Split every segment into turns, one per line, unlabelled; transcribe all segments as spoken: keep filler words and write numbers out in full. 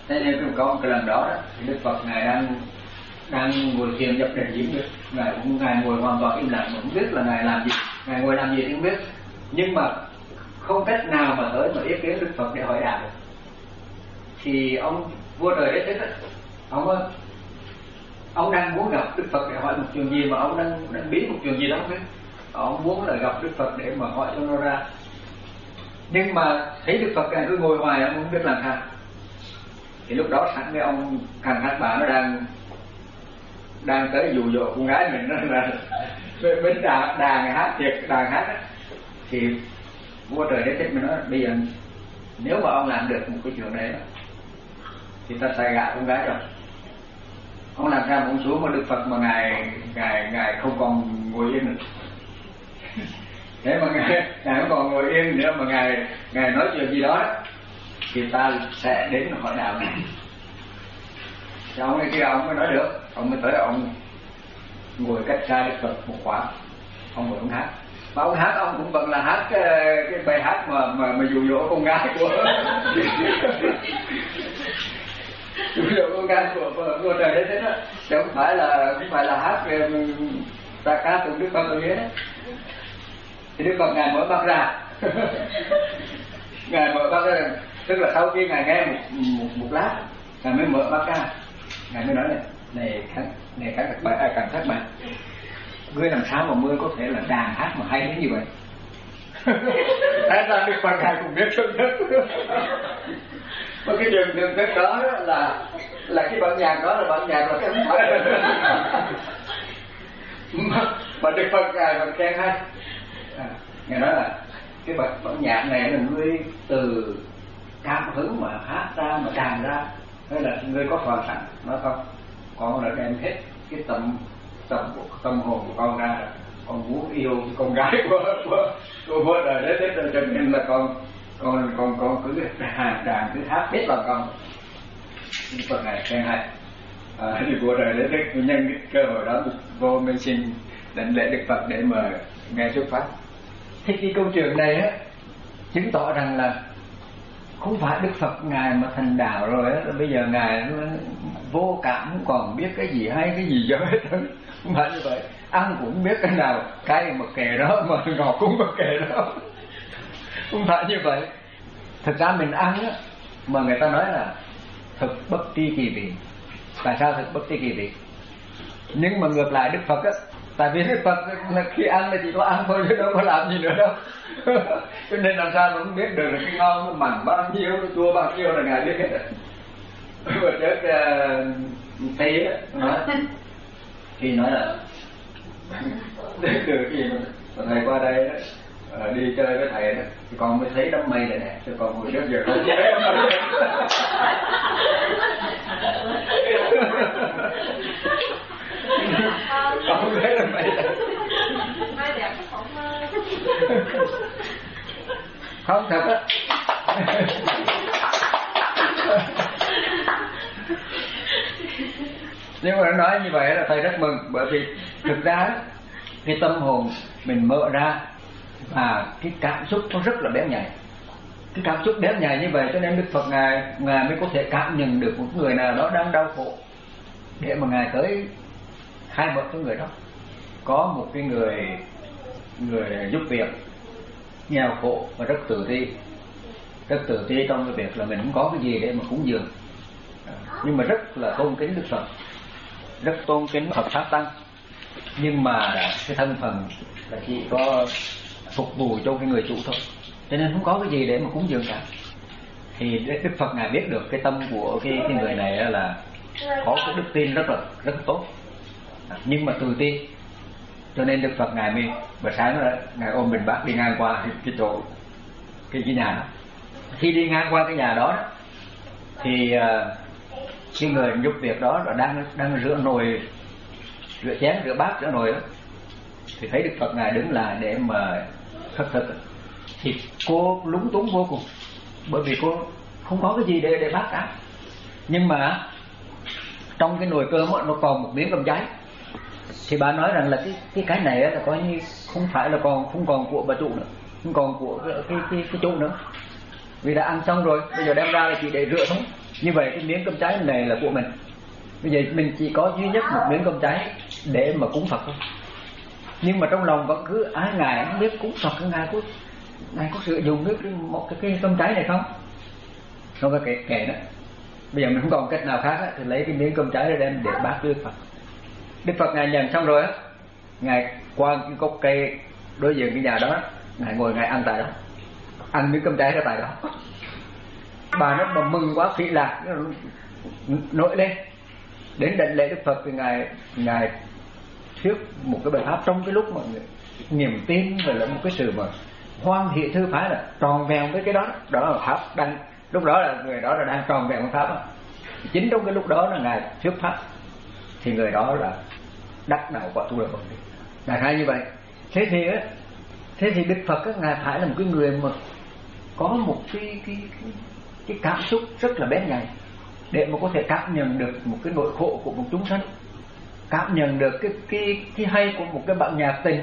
Thế nên có một cái lần đó, đó thì Đức Phật ngài đang đang ngồi thiền nhập định diễn được, ngài cũng ngài ngồi hoàn toàn im lặng, không biết là ngài làm gì, ngài ngồi làm gì thì không biết, nhưng mà không cách nào mà tới mà ý kiến Đức Phật để hỏi đạo được. Thì ông vua trời đế thích đó, ông ông đang muốn gặp Đức Phật để hỏi một chuyện gì mà ông đang đang biết một chuyện gì đó không biết, ông muốn là gặp Đức Phật để mà hỏi cho nó ra, nhưng mà thấy Đức Phật cứ ngồi hoài ông không biết làm sao. Thì lúc đó sẵn cái ông thằng hát bà nó đang đang tới dụ dỗ con gái mình, đó là bên đàn đàn hát thiệt đàn hát đó. Thì vua trời đế thích mình nói bây giờ nếu mà ông làm được một cái chuyện đấy thì ta sẽ gả con gái rồi. Ông làm sao cũng xuống mà Đức Phật mà ngài ngài ngài không còn ngồi yên nữa. Thế mà ngài ngài không còn ngồi yên nữa mà ngài ngài nói chuyện gì đó thì ta sẽ đến hỏi đạo này. Thì ông ấy kia ông mới nói được, ông mới tới ông ngồi cách xa Đức Phật một khoảng, ông ngồi ông hát. Mà ông hát ông cũng vẫn là hát cái, cái bài hát mà mà mà dụ dỗ con gái của dụ dỗ con gái của của, của trời đấy thế đó, chứ không phải là không phải là hát ta ca tụng Đức Phật ở dưới đó. Thì Đức Phật ngài mở mắt ra, ngài mở mắt ra, tức là sau khi ngài nghe một một, một lát, ngài mới mở mắt ra, ngài mới nói này này khán này khán các bạn ai cần thắc mắc, ngươi làm sao mà ngươi có thể là đàn hát mà hay đến như vậy? Tại ra Đức Phật ngài cũng biết thương thức. Mà cái đường đường thức đó là là cái bản nhạc đó là bản nhạc là cái không phải mà, mà Đức Phật ngài còn khen hay. À, ngài nói là cái bản, bản nhạc này là ngươi từ cảm hứng mà hát ra mà đàn ra, hay là ngươi có soạn sẵn? Nói không, con đã đem hết cái tâm tâm tâm hồn của con ra rồi, con muốn yêu con gái của của của vợ đời đấy, thế cho nên là con con con con cứ đàn đàn cứ hát hết lòng con. Đức Phật này khen hay. À, thì vua đời đấy thích nhân cái cơ hội đó vô mới xin đảnh lễ Đức Phật để mà nghe xuất phát. Thì cái câu chuyện này á chứng tỏ rằng là không phải Đức Phật ngài mà thành đạo rồi á, bây giờ ngài vô cảm không còn biết cái gì hay cái gì dở hết, không phải như vậy. Ăn cũng biết cái nào cay mà kề đó, mà ngọt cũng mà kề đó, không phải như vậy. Thực ra mình ăn á mà người ta nói là thực bất tri kỳ vị. Tại sao thực bất tri kỳ vị? Nhưng mà ngược lại Đức Phật á, tại vì Đức Phật là khi ăn là chỉ có ăn thôi chứ đâu có làm gì nữa đâu. Cho nên làm sao mà không biết được là cái ngon nó mặn bao nhiêu, nó chua bao nhiêu là ngài biết hết. Vừa trước uh, Tây á nói thì nói là từ gì mà thầy qua đây đó, uh, đi chơi với thầy đó thì con mới thấy đám mây này nè, chứ còn hồi trước giờ không thấy đám mây. Con không thấy đám mây này. Không thật á. Nhưng mà nó nói như vậy là thầy rất mừng, bởi vì thực ra cái tâm hồn mình mở ra và cái cảm xúc nó rất là bén nhạy. Cái cảm xúc bén nhạy như vậy cho nên Đức Phật ngài ngài mới có thể cảm nhận được một người nào đó đang đau khổ để mà ngài tới khai mở cho người đó. Có một cái người người giúp việc nghèo khổ và rất tự ti, rất tự ti trong cái việc là mình không có cái gì để mà cúng dường, nhưng mà rất là tôn kính Đức Phật, rất tôn kính Phật Pháp Tăng, nhưng mà cái thân phận là chỉ có phục vụ cho cái người chủ thôi, cho nên không có cái gì để mà cúng dường cả. Thì Đức Phật ngài biết được cái tâm của cái, cái người này là có cái đức tin rất là rất tốt, nhưng mà tự ti, cho nên Đức Phật ngài mới bữa sáng đó ngài ôm bình bát đi ngang qua cái, cái chỗ cái, cái nhà đó. Khi đi ngang qua cái nhà đó, đó thì uh, cái người giúp việc đó là đang đang rửa nồi, rửa chén, rửa bát, rửa nồi đó, thì thấy Đức Phật ngài đứng lại để mà khất thực, thì cô lúng túng vô cùng, bởi vì cô không có cái gì để để bát cả, nhưng mà trong cái nồi cơm đó, nó còn một miếng cơm cháy. Thì bà nói rằng là cái cái cái này là coi như không phải là còn không còn của bà chủ nữa, không còn của cái cái cái, cái chủ nữa, vì đã ăn xong rồi, bây giờ đem ra là chỉ để rửa thôi. Như vậy cái miếng cơm cháy này là của mình. Bây giờ mình chỉ có duy nhất một miếng cơm cháy để mà cúng Phật thôi. Nhưng mà trong lòng vẫn cứ ái ngại không biết cúng Phật ngài có ngài có sử dụng cái một cái, cái cơm cháy này không? Không có kệ kệ đó. Bây giờ mình không còn cách nào khác á, thì lấy cái miếng cơm cháy ra đem để bát Đức Phật. Đức Phật ngài nhận xong rồi á, ngài qua cái gốc cây đối diện cái nhà đó, ngài ngồi ngài ăn tại đó, ăn miếng cơm cháy ra tại đó. Bà nó mà mừng quá phỉ lạc nổi lên. Đến đảnh lễ Đức Phật thì ngài ngài thuyết một cái bài pháp trong cái lúc mà niềm tin và là một cái sự mà hoan hỷ thư phái là tròn vẹn với cái đó. Đó là pháp đang lúc đó là người đó là đang tròn vẹn với pháp đó. Chính trong cái lúc đó là ngài thuyết pháp thì người đó là đắc đạo quả tu lợi bậc. Đại khái như vậy. Thế thì á, thế thì Đức Phật á, ngài phải là một cái người mà có một cái cái cái, cái cảm xúc rất là bén nhạy để mà có thể cảm nhận được một cái nỗi khổ của một chúng sanh, cảm nhận được cái cái cái hay của một cái bản nhạc tình.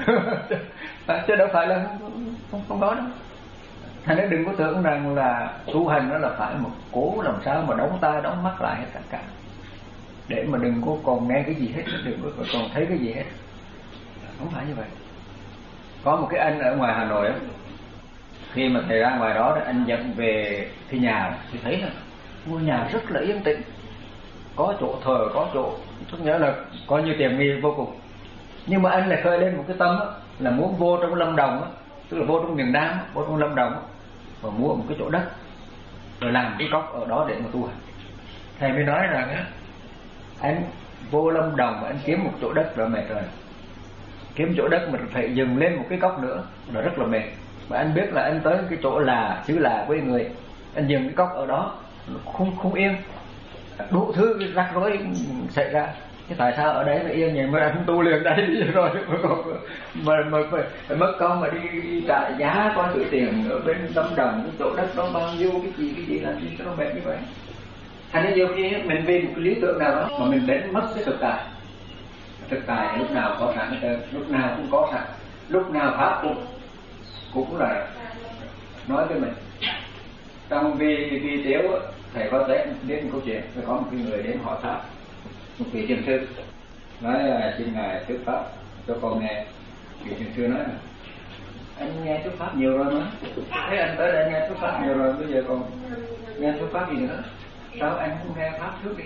Chứ đâu phải là không không, không có đâu. Thành ra đừng có tưởng rằng là tu hành đó là phải một cố làm sao mà đóng tai đóng mắt lại hết tất cả để mà đừng có còn nghe cái gì hết, đừng có còn thấy cái gì hết. Không phải như vậy. Có một cái anh ở ngoài Hà Nội đó, khi mà thầy ra ngoài đó anh dẫn về cái nhà thì thấy là ngôi nhà rất là yên tĩnh, có chỗ thờ, có chỗ tức nghĩa là có như tiềm nghi vô cùng. Nhưng mà anh lại khơi lên một cái tâm đó, là muốn vô trong Lâm Đồng đó, tức là vô trong miền Nam, vô trong Lâm Đồng đó, và mua một cái chỗ đất rồi làm cái cốc ở đó để mà tu hành. Thầy mới nói rằng á, anh vô Lâm Đồng mà anh kiếm một chỗ đất rồi mệt rồi, kiếm chỗ đất mình phải dừng lên một cái cốc nữa là rất là mệt. Mà anh biết là anh tới cái chỗ là chứ là với người, anh dừng cái cốc ở đó không không yên, đủ thứ rắc rối xảy ra. Thế tại sao ở đấy mà yên vậy mà anh tu liền đây rồi mà còn mà mà phải, phải mất công mà đi, đi trả giá có chữ tiền ở bên Lâm Đồng, cái chỗ đất đó bao nhiêu cái gì cái gì làm gì cho nó mệt như vậy. Thành ra nhiều khi mình vì một cái lý tưởng nào đó mà mình đến mất cái thực tại. Thực tại lúc nào có sẵn hết, lúc nào cũng có sẵn, lúc nào pháp cũng cũng là nói với mình. Trong vi vi tiếu thầy có tới đến một câu chuyện, có một cái người đến hỏi pháp, một vị thiền sư nói là xin ngài thuyết pháp cho con nghe. Vị thiền sư nói là anh nghe thuyết pháp nhiều rồi mà, thế anh tới đây nghe thuyết pháp nhiều rồi, bây giờ còn nghe thuyết pháp gì nữa, sao anh không nghe pháp trước đi?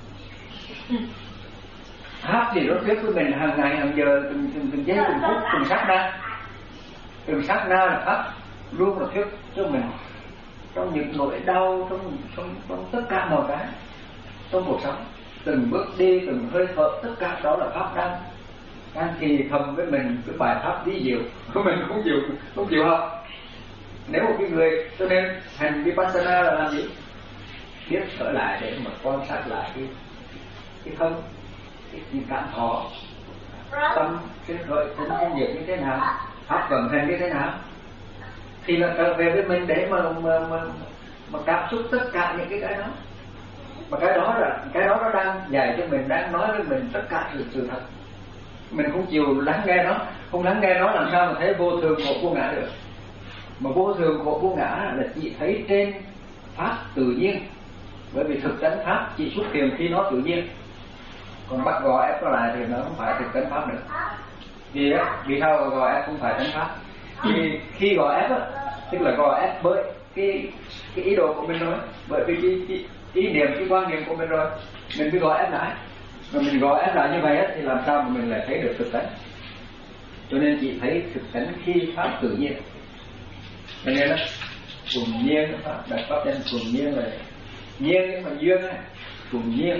Pháp thì nó thuyết với mình hàng ngày hàng giờ, từng từng từng giây từng phút từng sát na, từng sát na là pháp luôn là thuyết cho mình trong những nỗi đau, trong trong trong tất cả mọi cái trong cuộc sống, từng bước đi, từng hơi thở, tất cả đó là pháp đang đang thì thầm với mình cái bài pháp ví diệu của mình không chịu không chịu học. Nếu một cái người cho nên hành vipassana là làm gì? Biết trở lại để mà quan sát lại cái cái thân, cái, cái cảm thọ, tâm sinh khởi sinh sinh diệt như thế nào, pháp vận hành như thế nào, thì là trở về với mình để mà mà mà, mà cảm xúc tất cả những cái cái đó. Mà cái đó là cái đó nó đang dạy cho mình, đang nói với mình tất cả sự sự thật. Mình không chịu lắng nghe nó, không lắng nghe nó làm sao mà thấy vô thường khổ vô ngã được. Mà vô thường khổ vô ngã là chỉ thấy trên pháp tự nhiên, bởi vì thực tánh pháp chỉ xuất hiện khi nó tự nhiên. Còn bắt gò ép nó lại thì nó không phải thực tánh pháp nữa. Vì á, vì sao gò ép không phải tánh pháp? Vì khi gò ép á, tức là gò ép bởi cái cái ý đồ của mình rồi, bởi vì cái, cái ý niệm, cái quan niệm của mình rồi, mình mới gọi ép lại. Mà mình gọi ép lại như vậy á, thì làm sao mà mình lại thấy được thực tánh? Cho nên chỉ thấy thực tánh khi pháp tự nhiên. Cho nên đó, thuần nhiên pháp, đặt pháp danh thuần nhiên là nhiên nhưng mà duyên á, thuần nhiên.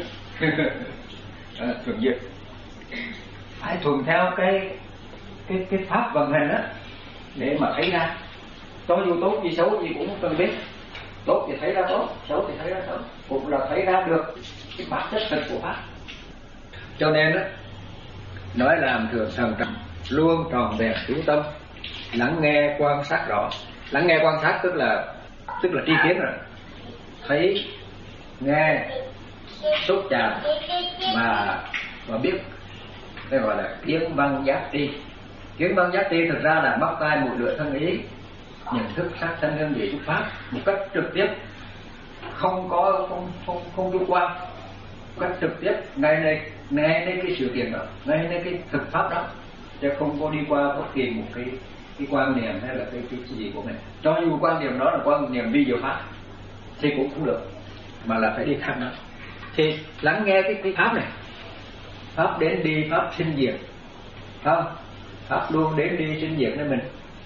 À, thuần nhiên. Phải thuần theo cái cái cái pháp vận hành đó để mà thấy ra. Cho dù tốt gì xấu gì cũng cần biết. Tốt thì thấy ra tốt, xấu thì thấy ra xấu, cũng là thấy ra được cái bản chất thật của pháp. Cho nên đó, nói làm thường thần trọng, luôn tròn vẹn chú tâm, lắng nghe quan sát rõ. Lắng nghe quan sát tức là tức là tri kiến rồi, thấy, nghe, xúc chạm và và biết. Đây gọi là kiến văn giác tri. Kiến văn giác tri thực ra là mắt tai mũi lưỡi thân ý, nhận thức sắc thân hương vị pháp một cách trực tiếp, không có không không không du quan cách trực tiếp ngay nơi ngay nơi cái sự kiện đó, ngay nơi cái thực pháp đó, chứ không có đi qua bất kỳ một cái cái quan niệm hay là cái cái gì của mình. Cho dù quan niệm đó là quan niệm vi diệu pháp thì cũng không được, mà là phải đi thăm nó. Thì lắng nghe cái cái pháp này, pháp đến đi, pháp sinh diệt, không? Pháp luôn đến đi sinh diệt nơi mình,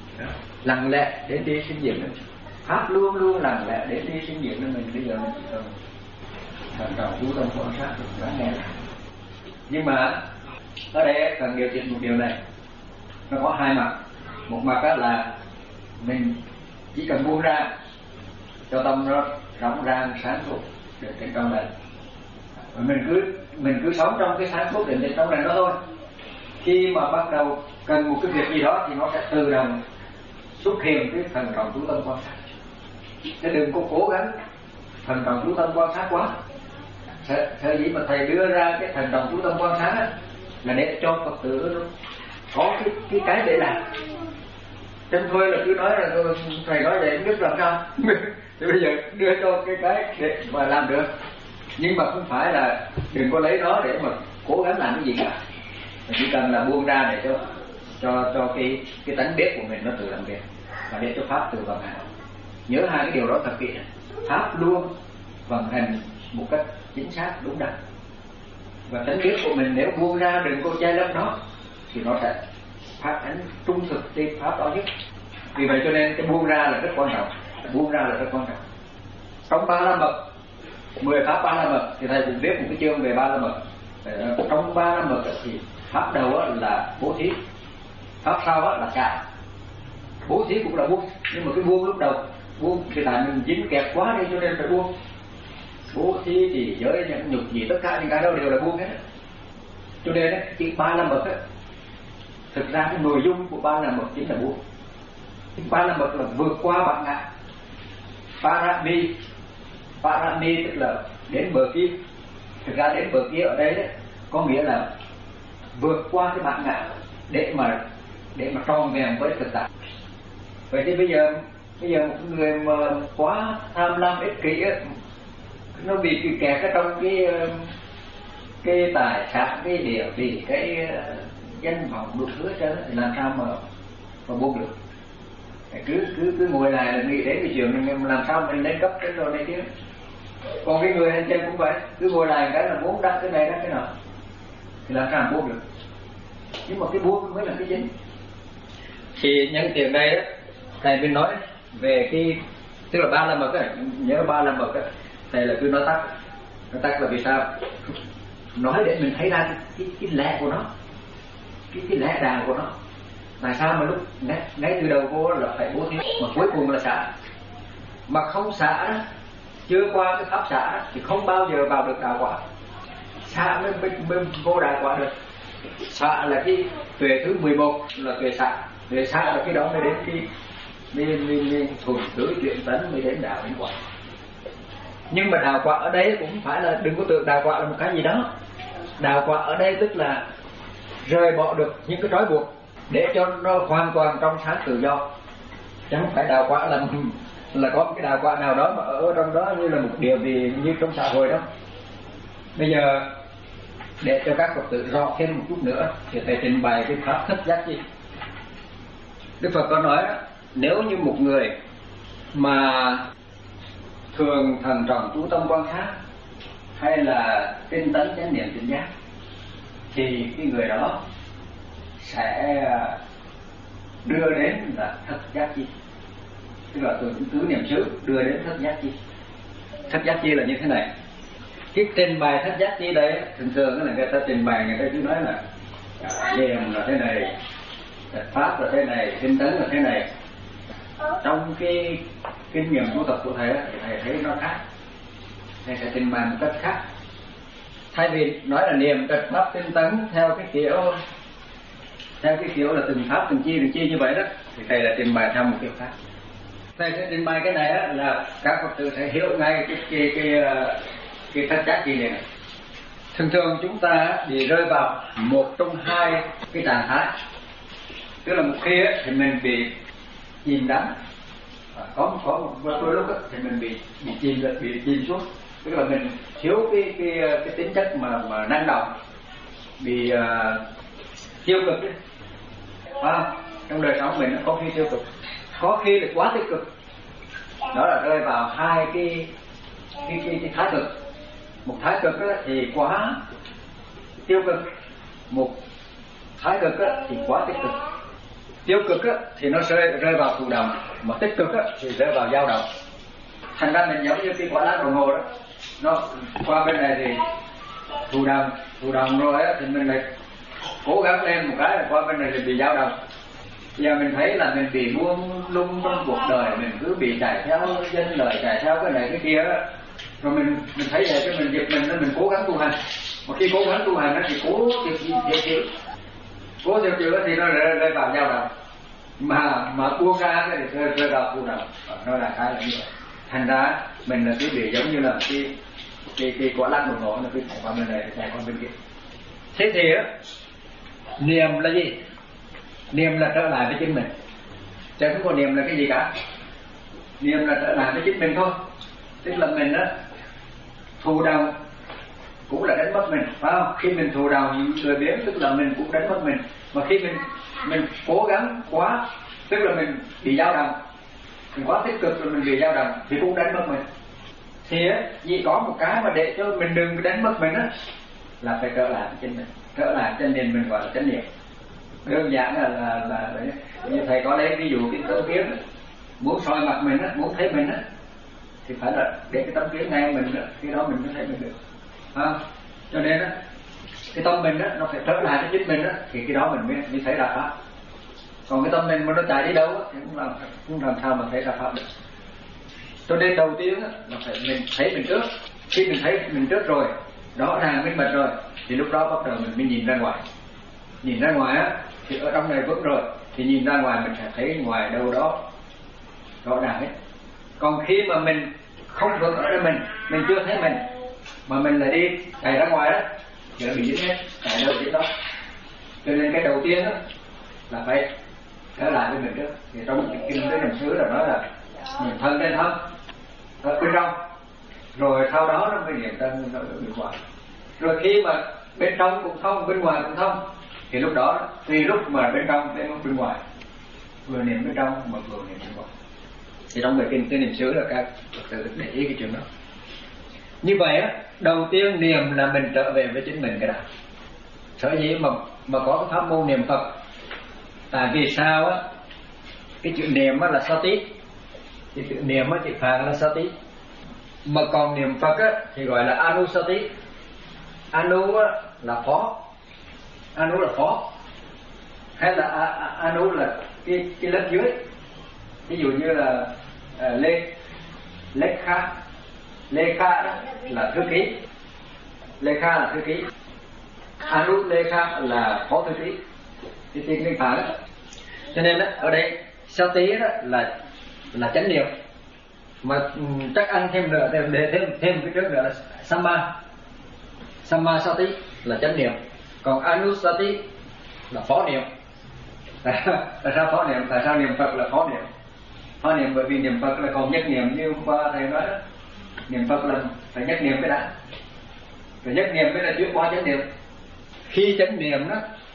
lặng lẽ đến đi sinh diệt nơi mình. Pháp luôn luôn lặng lẽ đến đi sinh diệt nơi mình. Bây giờ mình chỉ cần thần trọng chú tâm quan sát lắng nghe. Nhưng mà ở đây cần điều chỉnh một điều này, nó có hai mặt. Một mặt đó là mình chỉ cần buông ra cho tâm nó rộng ràng sáng suốt để trên trong lành, mình cứ mình cứ sống trong cái sáng suốt định trên trong lành đó thôi. Khi mà bắt đầu cần một cái việc gì đó thì nó sẽ tự động xuất hiện cái thần trọng chú tâm quan sát. Chứ đừng có cố gắng thần trọng chú tâm quan sát quá. Sở dĩ mà thầy đưa ra cái thần trọng chú tâm quan sát á, là để cho Phật tử có cái cái cái để làm. Chứ thôi là cứ nói là thầy nói vậy không biết làm sao. Thì bây giờ đưa cho cái cái để mà làm được. Nhưng mà không phải là đừng có lấy nó để mà cố gắng làm cái gì cả. Mình chỉ cần là buông ra để cho cho cho cái cái tánh biết của mình nó tự làm việc, và để cho pháp tự vận hành. Nhớ hai cái điều đó thật kỹ. Pháp luôn vận hành một cách chính xác đúng đắn, và tánh biết của mình nếu buông ra đừng có che lấp nó thì nó sẽ phát ánh trung thực trên pháp đó nhất. Vì vậy cho nên cái buông ra là rất quan trọng, buông ra là rất quan trọng. Trong ba la mật, mười pháp ba la mật thì thầy cũng viết một cái chương về ba la mật. Trong ba la mật thì pháp đầu là bố thí, pháp sau là xả. Bố thí cũng là buông, nhưng mà cái buông lúc đầu buông thì tại mình dính kẹt quá đi cho nên phải buông. Bố thí thì giới những nhục gì tất cả những cái đó đều là buông hết. Cho nên ấy, cái ba la mật ấy, thực ra cái nội dung của ba la mật chính là buông. Cái ba la mật là vượt qua bản ngã. Parami, Parami tức là đến bờ kia. Thực ra đến bờ kia ở đây đấy, có nghĩa là vượt qua cái bản ngã để mà để mà tròn vẹn với thực tại. Vậy thì bây giờ bây giờ một người mà quá tham lam ích kỷ ấy, nó bị kẹt ở trong cái cái tài sản, cái địa vị, cái danh vọng đủ thứ hết thì làm sao mà mà buông được? Cứ cứ cứ ngồi lại là nghĩ đến cái chuyện mình làm sao mình lên cấp trên rồi này kia. Còn cái người hành trên cũng vậy, cứ ngồi lại cái là muốn đắc cái này đắc cái nào thì làm sao mà buông được? Nhưng mà cái buông mới là cái chính. Thì nhân tiện đây á, thầy mới nói về cái tức là ba la mật á, nhớ ba la mật á, thầy là cứ nói tắt, nói tắt là vì sao? Nói để mình thấy ra cái cái, cái lẽ của nó, cái cái lẽ đàng của nó. Tại sao mà lúc ngay, ngay từ đầu vô là phải bố thí, mà cuối cùng là xả, mà không xả đó, chưa qua cái pháp xả thì không bao giờ vào được đạo quả. Xả mới, mới, mới vô đạo quả được. Xả là cái tuệ thứ mười một là tuệ xả, tuệ xả là cái đó mới đến cái nên nên thuần thứ chuyện tấn mới đến đạo đến quả. Nhưng mà đạo quả ở đây cũng phải là đừng có tưởng đạo quả là một cái gì đó. Đạo quả ở đây tức là rời bỏ được những cái trói buộc để cho nó hoàn toàn trong sáng tự do. Chứ không phải đạo quả là là có một cái đạo quả nào đó mà ở trong đó như là một điều gì như trong xã hội đó. Bây giờ để cho các Phật tử rõ thêm một chút nữa thì thầy trình bày cái pháp thất giác chi. Đức Phật có nói nếu như một người mà thường thần trọng chú tâm quan sát hay là tinh tấn chánh niệm tỉnh giác thì cái người đó sẽ đưa đến là thất giác chi, tức là từ tứ niệm xứ đưa đến thất giác chi. Thất giác chi là như thế này. Cái trình bày thất giác chi đấy thường thường là người ta trình bày, người ta cứ nói là niệm là thế này, pháp là thế này, tinh tấn là thế này. Trong cái kinh nghiệm tu tập của thầy thì thầy thấy nó khác, thầy sẽ trình bày một cách khác. Thay vì nói là niệm trật pháp tinh tấn theo cái kiểu theo cái kiểu là từng pháp từng chi từng chi như vậy đó, thì thầy là trình bày theo một kiểu khác. Thầy sẽ trình bày cái này á, là các Phật tử sẽ hiểu ngay cái cái cái cái thất giác chi này. Thường thường chúng ta bị rơi vào một trong hai cái trạng thái, tức là một khi thì mình bị chìm đắm có có một đôi lúc đó, thì mình bị bị chìm bị chìm xuống, tức là mình thiếu cái cái cái tính chất mà mà năng động, bị uh, tiêu cực đấy, phải không? Trong đời sống mình nó có khi tiêu cực, có khi là quá tích cực, đó là rơi vào hai cái cái cái, cái thái cực. Một thái cực đó thì quá tiêu cực, một thái cực đó thì quá tích cực. Tiêu cực đó thì nó rơi rơi vào thụ động, mà tích cực đó thì rơi vào dao động. Thành ra mình giống như cái quả lắc đồng hồ đó, nó qua bên này thì thụ động, thụ động rồi á thì mình lại cố gắng lên một cái, qua bên này thì bị dao động. Giờ mình thấy là mình bị buông lung trong cuộc đời, mình cứ bị chạy theo dân lời, chạy theo cái này cái kia đó. Rồi mình mình thấy vậy cái mình giật mình, mình cố gắng tu hành. Một khi cố gắng tu hành nó thì cố chịu chịu chịu cố chịu chịu thì nó rơi, rơi vào dao động, mà mà buông ra cái thì rơi rơi vào thụ động. Nó là cái là như vậy. Thành ra mình là cứ bị giống như là cái cái cái quả lắc đồng hồ, nó cứ chạy qua bên này chạy qua bên kia. Thế thì á, niệm là gì? Niệm là trở lại với chính mình, chứ không có niệm là cái gì cả. Niệm là trở lại với chính mình thôi. Tức là mình á, thụ động cũng là đánh mất mình, phải không? Khi mình thụ động lười biếng tức là mình cũng đánh mất mình. Mà khi mình mình cố gắng quá, tức là mình bị dao động, mình quá tích cực rồi mình bị dao động thì cũng đánh mất mình. Thì á, chỉ có một cái mà để cho mình đừng đánh mất mình á, là phải trở lại với chính mình, trở lại chân niệm, mình gọi là chánh niệm. Đơn giản là là là như thầy có lấy ví dụ cái tấm kiến, muốn soi mặt mình á, muốn thấy mình á, thì phải là để cái tấm kiến ngay mình đó, khi đó mình mới thấy mình được, à, cho nên á, cái tâm mình á nó phải trở lại với chính mình á, thì cái đó mình mới mới thấy ra pháp. Còn cái tâm mình mà nó chạy đi đâu á, thì cũng làm cũng làm sao mà thấy ra pháp được. Cho nên đầu tiên á, là phải mình thấy mình trước. Khi mình thấy mình trước rồi, rõ ràng minh bạch rồi, thì lúc đó bắt đầu mình mới nhìn ra ngoài. Nhìn ra ngoài á, thì ở trong này vững rồi, thì nhìn ra ngoài mình sẽ thấy ngoài đâu đó rõ ràng hết. Còn khi mà mình không vững ở đây mình, mình chưa thấy mình, mà mình lại đi chạy ra ngoài đó, thì nó bị dính hết, chạy đâu dính đó. Cho nên cái đầu tiên đó là phải trở lại với mình trước. Thì trong cái kinh cái niệm xứ là nói là niệm thân trên thân, ở bên trong, rồi sau đó nó mới niệm thân ở bên ngoài. Rồi khi mà bên trong cũng thông, bên ngoài cũng thông, thì lúc đó tùy lúc mà bên trong đến lúc bên ngoài, vừa niệm bên trong mà vừa niệm bên ngoài. Thì trong bài kinh cái niệm xứ là các tự để ý cái chuyện đó. Như vậy á, đầu tiên niệm là mình trở về với chính mình cái đã. Sở dĩ mà mà có cái pháp môn niệm Phật, tại vì sao á, cái chữ niệm á là sati, cái chữ niệm á chữ phạn là sati, mà còn niệm Phật á thì gọi là anusati. Anu á là phó, anu là phó, hay là anu là cái cái lớp dưới. Ví dụ như là uh, lê lê kha lê kha đó là thư ký, lê kha là thư ký, anu lê kha là phó thư ký, cái tiếng liên phản đó. Cho nên đó, ở đây sao tí đó là là chánh niệm, mà um, chắc ăn thêm nữa để thêm thêm cái trước nữa là samma samma sati là chánh niệm, còn anusati là phó niệm. Tại sao phó niệm? Tại sao niệm Phật là phó niệm? Phó niệm bởi vì niệm Phật là còn nhất niệm, như hôm qua thầy nói đó, niệm Phật là phải nhất niệm cái đã, phải nhất niệm cái là chuyển qua chánh niệm. Khi chánh niệm đó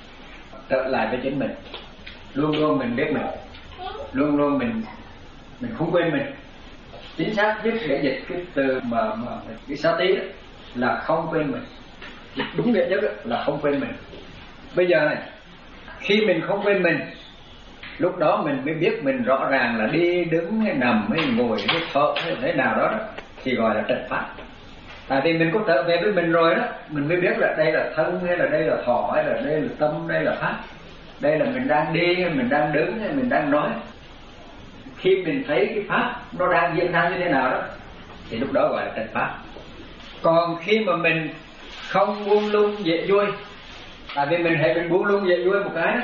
trở lại với chính mình, luôn luôn mình biết mình, luôn luôn mình mình không quên mình. Chính xác nhất để dịch cái từ mà, mà cái sa tí đó là không quên mình, đúng nghĩa nhất là không quên mình. Bây giờ này, khi mình không quên mình, lúc đó mình mới biết mình rõ ràng là đi đứng hay nằm hay ngồi hay thở hay thế nào đó, đó thì gọi là trật pháp. Tại vì mình có trở về với mình rồi đó, mình mới biết là đây là thân hay là đây là thọ hay là đây là tâm, đây là pháp, đây là mình đang đi hay mình đang đứng hay mình đang nói. Khi mình thấy cái pháp nó đang diễn ra như thế nào đó thì lúc đó gọi là trật pháp. Còn khi mà mình không buông lung dễ vui, tại vì mình hãy mình buông lung dễ vui một cái đó,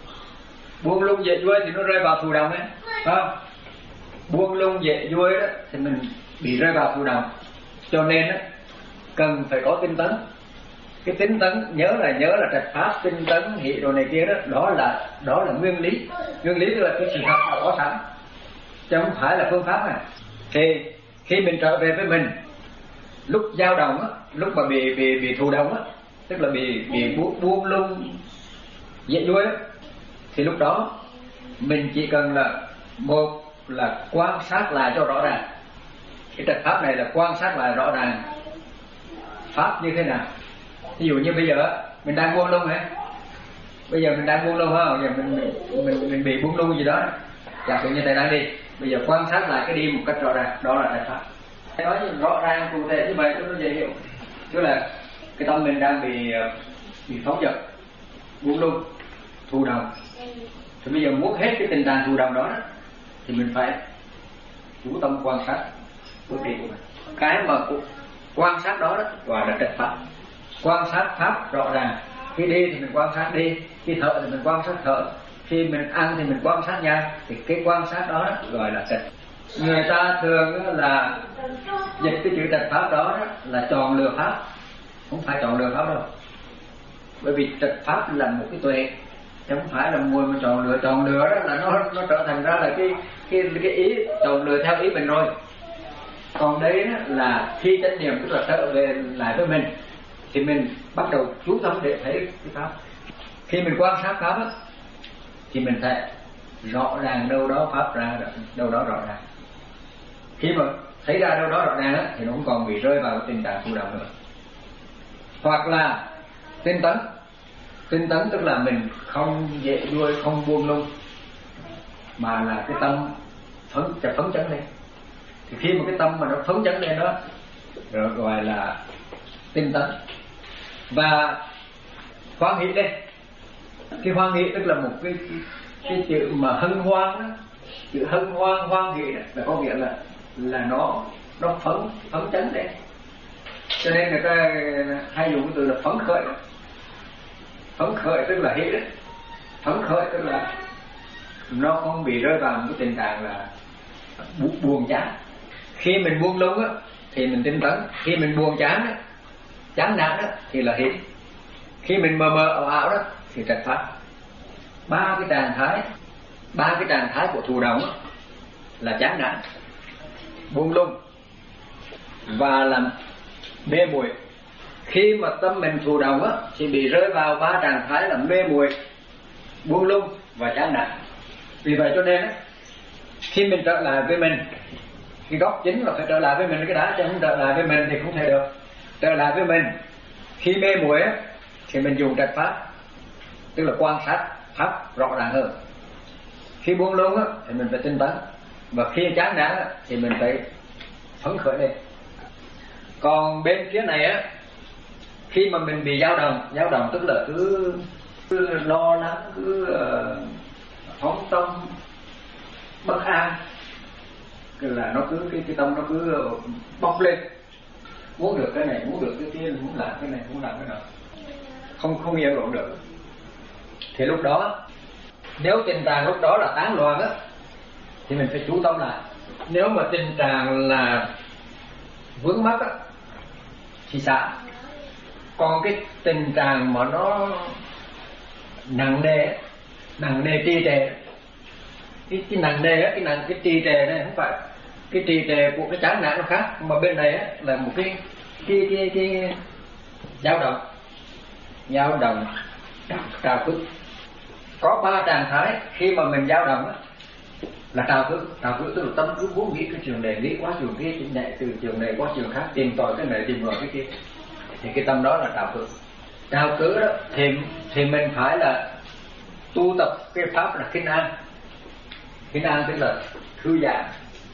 buông lung dễ vui thì nó rơi vào thụ động ấy, phải không? Buông lung dễ vui đó thì mình bị rơi vào thụ động. Cho nên đó, cần phải có tinh tấn. Cái tinh tấn nhớ là nhớ là trạch pháp, tinh tấn hỷ đồ này kia đó, đó là đó là nguyên lý. Nguyên lý tức là cái sự thật đã có sẵn. chứ không phải là phương pháp này. Thì khi mình trở về với mình, lúc dao động á, lúc mà bị bị bị thụ động á, tức là bị bị buông, buông lung dễ đuối á, thì lúc đó mình chỉ cần là một là quan sát lại cho rõ ràng. Cái trật pháp này là quan sát lại rõ ràng pháp như thế nào. Ví dụ như bây giờ mình đang buông lung hả? Bây giờ mình đang buông lung không? Giờ mình mình mình, mình bị buông lung gì đó. Giả sử như thầy đang đi, bây giờ quan sát lại cái đi một cách rõ ràng, đó là trật pháp. Thầy nói rõ ràng cụ thể như vậy cho nó dễ hiểu. Tức là cái tâm mình đang bị bị phóng dật, buông lung, thụ động. Thì bây giờ muốn hết cái tình trạng thụ động đó, thì mình phải chú tâm quan sát bước đi của mình. Cái mà quan sát đó, đó gọi là trật pháp. Quan sát pháp rõ ràng. Khi đi thì mình quan sát đi, khi thở thì mình quan sát thở, khi mình ăn thì mình quan sát nhai. Thì cái quan sát đó, đó gọi là trật. Người ta thường là dịch cái chữ trật pháp đó, đó là chọn lựa pháp. Không phải chọn lựa pháp đâu. Bởi vì trật pháp là một cái tuệ, chứ không phải là ngồi mà chọn lựa. Chọn lựa đó là nó nó trở thành ra là cái cái cái ý chọn lựa theo ý mình rồi. Còn đây đó là khi chánh niệm, tức là trở về lại với mình, thì mình bắt đầu chú tâm để thấy cái pháp. Khi mình quan sát pháp á, thì mình thấy rõ ràng đâu đó pháp ra, đâu đó rõ ràng. Khi mà thấy ra đâu đó rõ ràng á, thì nó không còn bị rơi vào cái tình trạng thụ động nữa. Hoặc là tinh tấn. Tinh tấn tức là mình không dễ đuôi, không buông lung, mà là cái tâm phấn chặt phấn chấn lên. Thì khi mà cái tâm mà nó phấn chấn lên đó, rồi gọi là tinh tấn. Và hoan hỷ đây, cái hoan hỷ tức là một cái cái, cái chữ mà hân hoan đó, chữ hân hoan hoan hỷ đó, là có nghĩa là là nó nó phấn phấn chấn đấy. Cho nên người ta hay dùng cái từ là phấn khởi đó. Phấn khởi tức là hỷ đó. Phấn khởi tức là nó không bị rơi vào một cái tình trạng là bu- buồn chán. Khi mình buông lung á thì mình tinh tấn. Khi mình buồn chán á, chán nản á thì là hỷ. Khi mình mờ mờ ảo ảo đó thì trật pháp. Ba cái trạng thái, ba cái trạng thái của thụ động á là chán nản, buông lung và làm mê muội. Khi mà tâm mình thụ động á thì bị rơi vào ba trạng thái là mê muội, buông lung và chán nản. Vì vậy cho nên á, khi mình trở lại với mình, cái gốc chính là phải trở lại với mình cái đã, chứ không trở lại với mình thì không thể được. Trở lại với mình, khi mê muội á thì mình dùng trật pháp, tức là quan sát pháp rõ ràng hơn. Khi buông lung á thì mình phải tinh tấn, và khi chán nản á thì mình phải phấn khởi lên. Còn bên phía này á, khi mà mình bị dao động, dao động tức là cứ, cứ lo lắng, cứ uh, phóng tâm bất an, là nó cứ cái, cái tâm nó cứ bốc lên, muốn được cái này, muốn được cái kia, muốn làm cái này, muốn làm cái nào, không không yên ổn được. Thì lúc đó, nếu tình trạng lúc đó là tán loạn á, thì mình phải chú tâm lại. Nếu mà tình trạng là vướng mắc á, thì xả. Còn cái tình trạng mà nó nặng nề, nặng nề trì trệ, cái, cái nặng nề á, cái nặng cái trì trệ này không phải cái trì trệ của cái chán nản nó khác, mà bên này á là một cái cái cái cái dao động, dao động trào cứng. Có ba trạng thái khi mà mình dao động á là trào cứng. Trào cứng tức là tâm cứ muốn nghĩ cái trường này, nghĩ quá trường kia, nhảy từ trường này qua trường khác, tìm tòi cái này tìm tòi cái kia, thì cái tâm đó là trào cứng. Trào cứng đó thì thì mình phải là tu tập cái pháp là kinh an. Kinh an tức là thư giãn,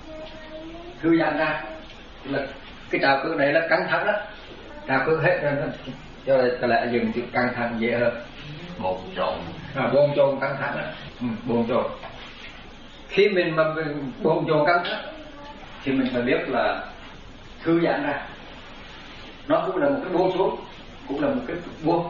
thư giãn ra, là cái trào cứng này là căng thẳng đó, trào cứng hết rồi cho ta lại dừng chữ căng thẳng dễ hơn.
Bồn chồn,
à, bồn chồn căng thẳng đó, ừ, bồn chồn. Khi mình mà mình bồn chồn căng thẳng thì mình phải biết là thư giãn ra. Nó cũng là một cái buông xuống, cũng là một cái buông,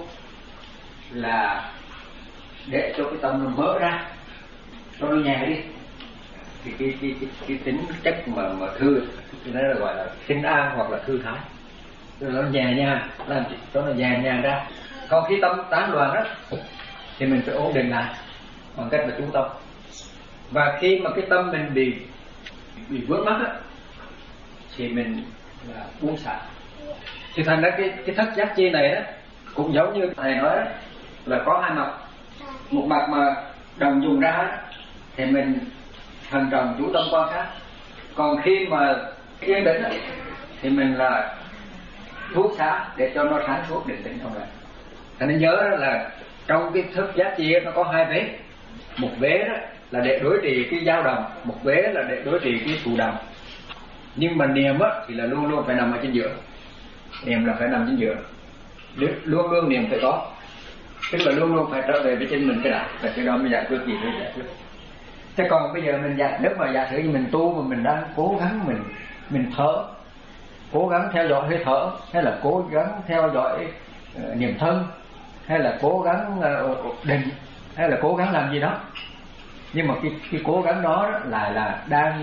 là để cho cái tâm nó mở ra, cho nó nhẹ đi. Thì cái cái cái, cái tính chất mà mà thư thì nó là gọi là sinh an hoặc là thư thái, nó nhẹ nhàng, làm cho nó nhẹ nhàng ra. Còn khi tâm tán loạn đó thì mình phải ổn định lại bằng cách là chú tâm. Và khi mà cái tâm mình bị bị vướng mắc á, thì mình là buông xả. Thì thành ra cái cái thất giác chi này đó cũng giống như thầy nói đó, là có hai mặt. Một mặt mà đồng dùng ra đó, thì mình thần trọng chú tâm quan sát. Còn khi mà yên định đó, thì mình là thuốc xả để cho nó sáng suốt định tĩnh trong này. Thành nên nhớ đó là trong cái thức giác chi nó có hai vế. Một vế đó là để đối trị cái dao động, một vế là để đối trị cái thụ động. Nhưng mà niệm á thì là luôn luôn phải nằm ở trên giữa. Niệm là phải nằm trên giữa, luôn luôn niệm phải có, tức là luôn luôn phải trở về với chính mình cái đã, và cái đó mới giải quyết gì mới giải quyết. Thế còn bây giờ mình giải, nếu mà giả sử như mình tu mà mình đang cố gắng mình mình thở, cố gắng theo dõi hơi thở, hay là cố gắng theo dõi uh, niệm thân, hay là cố gắng uh, định, hay là cố gắng làm gì đó, nhưng mà cái, cái cố gắng đó, đó là là đang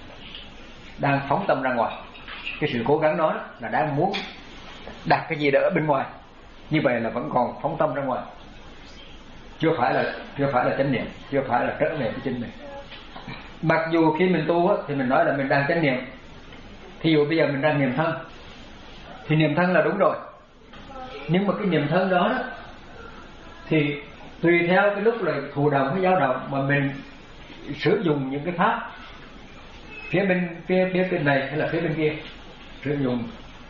đang phóng tâm ra ngoài. Cái sự cố gắng đó, đó là đang muốn đặt cái gì đó ở bên ngoài, như vậy là vẫn còn phóng tâm ra ngoài, chưa phải là chưa phải là chánh niệm, chưa phải là trở về với chính mình. Mặc dù khi mình tu á, thì mình nói là mình đang chánh niệm. Thí dụ bây giờ mình đang niệm thân, thì niệm thân là đúng rồi, nhưng mà cái niệm thân đó, đó thì tùy theo cái lúc là thụ động hay dao động mà mình sử dụng những cái pháp phía bên phía phía bên này hay là phía bên kia sử dụng.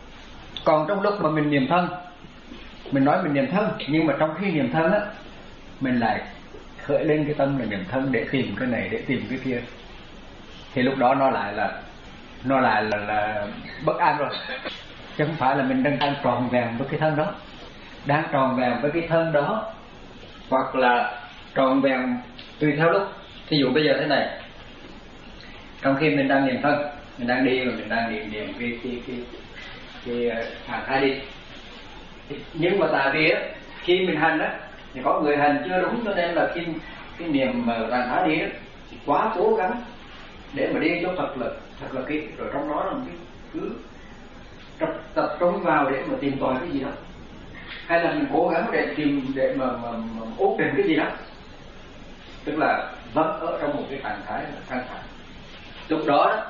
Còn trong lúc mà mình niệm thân, mình nói mình niệm thân, nhưng mà trong khi niệm thân á, mình lại khởi lên cái tâm là niệm thân để tìm cái này, để tìm cái kia, thì lúc đó nó lại là nó lại là, là bất an rồi, chứ không phải là mình đang đang tròn vẹn với cái thân đó, đang tròn vẹn với cái thân đó, hoặc là tròn vẹn tùy theo lúc. Thí dụ bây giờ thế này, trong khi mình đang niệm thân, mình đang đi và mình đang niệm niệm cái cái cái cái hàng thái đi, nhưng mà tại vì á, khi mình hành á thì có người hành chưa đúng, cho nên là khi cái niệm mà hàng thái đi á quá cố gắng để mà đi cho thật là thật là kỹ, rồi trong đó là cái cứ tập, tập trung vào để mà tìm tòi cái gì đó, hay là mình cố gắng để tìm để mà, mà, mà ổn định cái gì đó, tức là vẫn ở trong một cái trạng thái căng thẳng. Lúc đó, đó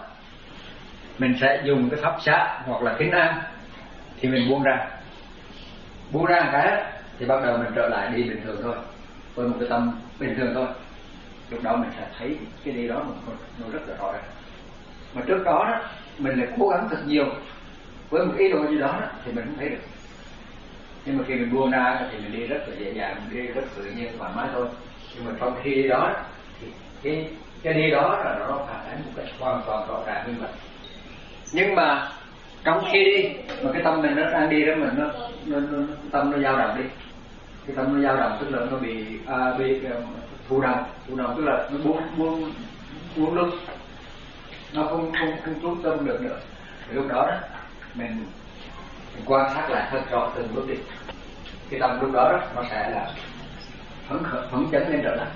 mình sẽ dùng cái pháp xá hoặc là kính an, thì mình buông ra buông ra một cái thì bắt đầu mình trở lại đi bình thường thôi, với một cái tâm bình thường thôi. Lúc đó mình sẽ thấy cái đi đó nó, nó rất là rõ ràng. Mà trước đó, đó mình lại cố gắng thật nhiều với một ý đồ gì đó, đó thì mình không thấy được. Nhưng mà khi mình buông ra thì mình đi rất là dễ dàng, mình đi rất tự nhiên thoải mái thôi. Nhưng mà trong khi đó thì cái cái đi đó là nó phản ánh một cách hoàn toàn rõ ràng như vậy. Nhưng mà trong khi đi mà cái tâm mình nó đang đi đó, mình nó, nó, nó tâm nó dao động đi, cái tâm nó dao động tức là nó bị à, bị uh, thụ động, thụ động tức là nó buông buông buông lung, nó không không không chú tâm được nữa. Thì lúc đó đó mình, mình quan sát lại thật rõ từng bước đi, cái tâm lúc đó, đó nó sẽ là phấn khởi phấn chấn lên trở lại.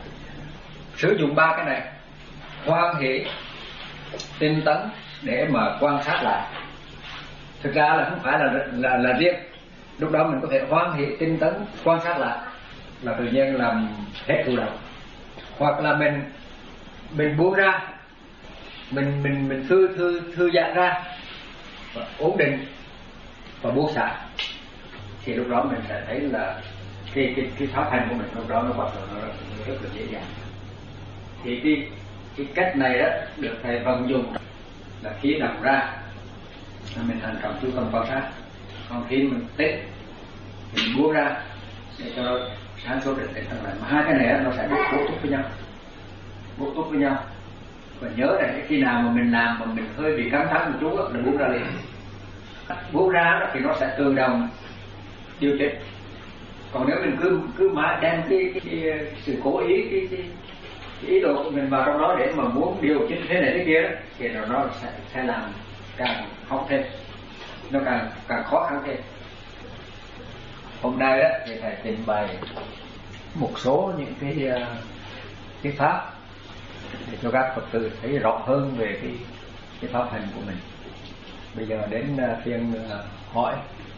Sử dụng ba cái này, hoan hỷ, tinh tấn để mà quan sát lại. Thực ra là không phải là là là riêng. Lúc đó mình có thể hoan hỷ, tinh tấn, quan sát lại là tự nhiên làm hết thụ động. Hoặc là mình mình buông ra, mình mình mình thư thư thư giãn ra, và ổn định và buông xả, thì lúc đó mình sẽ thấy là cái cái cái pháp hành của mình lúc đó nó bắt đầu nó rất là dễ dàng. Thì cái cái cách này đó được thầy vận dụng là khí động ra mình hành trọng chú tâm quan sát, còn khi mình tết thì mình buông ra để cho sáng suốt định tĩnh thăng lại. Mà hai cái này đó, nó sẽ bổ túc với nhau, bổ túc với nhau. Và nhớ là khi nào mà mình làm mà mình hơi bị căng thẳng một chút là buông ra liền. Buông ra đó thì nó sẽ tự động điều chỉnh. Còn nếu mình cứ cứ mãi đem cái, cái, cái sự cố ý cái, cái, cái ý đồ của mình vào trong đó để mà muốn điều chỉnh thế này thế kia đó, thì nó, nó sẽ, sẽ làm càng khó thêm, nó càng càng khó khăn thêm. Hôm nay đó thì thầy trình bày một số những cái cái pháp để cho các Phật tử thấy rõ hơn về cái cái pháp hành của mình. Bây giờ đến phiên hỏi.